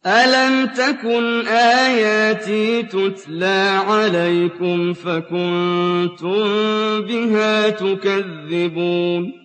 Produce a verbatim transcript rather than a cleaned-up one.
أَلَمْ تَكُنْ آيَاتِي تُتْلَىٰ عَلَيْكُمْ فَكُنتُم بِهَا تُكَذِّبُونَ